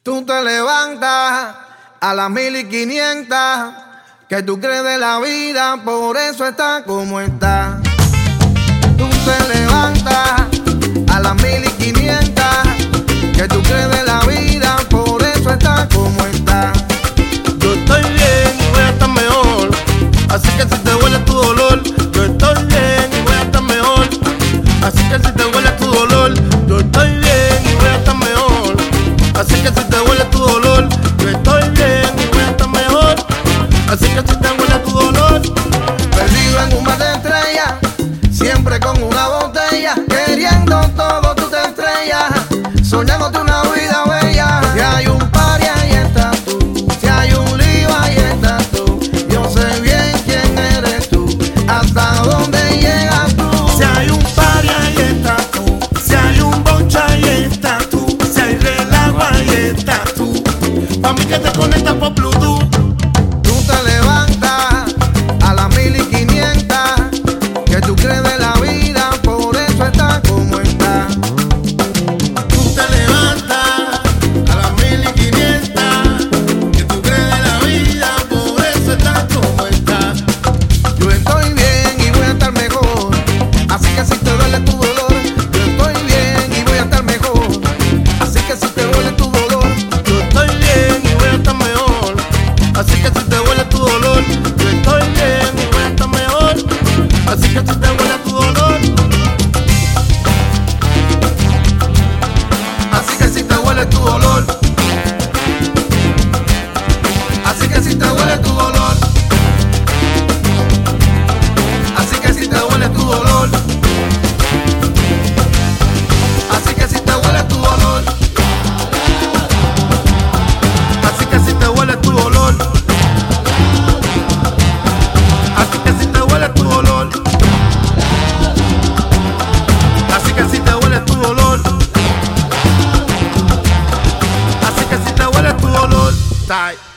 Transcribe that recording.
Tú te levantas a las 1500, que tú crees de la vida, por eso estás como estás. Tú te levantas a las 1500, que tú crees de la vida, por eso estás como estás. Yo estoy bien y voy a estar mejor, así que si te duele tu dolor, yo estoy bien y voy a estar mejor, así que si te duele tu dolor, yo estoy bien y voy a estar mejor, así que si te duele tu dolor, yo estoy bien y voy a estar mejor, así que si te duele tu dolor. Perdido en un mar de estrellas, siempre con una botella, queriendo todo tú te estrellas, soñándote una vida bella. Si hay un party ahí estás tú, si hay un lío ahí estás tú, yo sé bien quién eres tú, hasta dónde llegas tú. Si hay un party ahí estás tú, si hay un bonche ahí estás tú, si hay relajo ahí estás tú, pa' mí que te conectas por Bluetooth. Tú te levantas a las 1500, que tú crees de la vida, por eso estás como estás. Tú te levantas a las 1500, que tú crees de la vida, por eso estás como estás. Yo estoy bien y voy a estar mejor, así que si te duele tu dolor, yo estoy bien y voy a estar mejor, así que si te duele tu dolor, Yo estoy bien y voy a estar mejor, así que si te duele tu dolor, yo estoy bien y voy a estar mejor, así que si te duele tu dolor, así que si te duele tu dolor, así que si te duele tu dolor, así que si te duele tu dolor, así que si te duele tu dolor, así que si te duele tu dolor, así que si te duele tu dolor, así que si te duele tu dolor, así que si te duele tu dolor,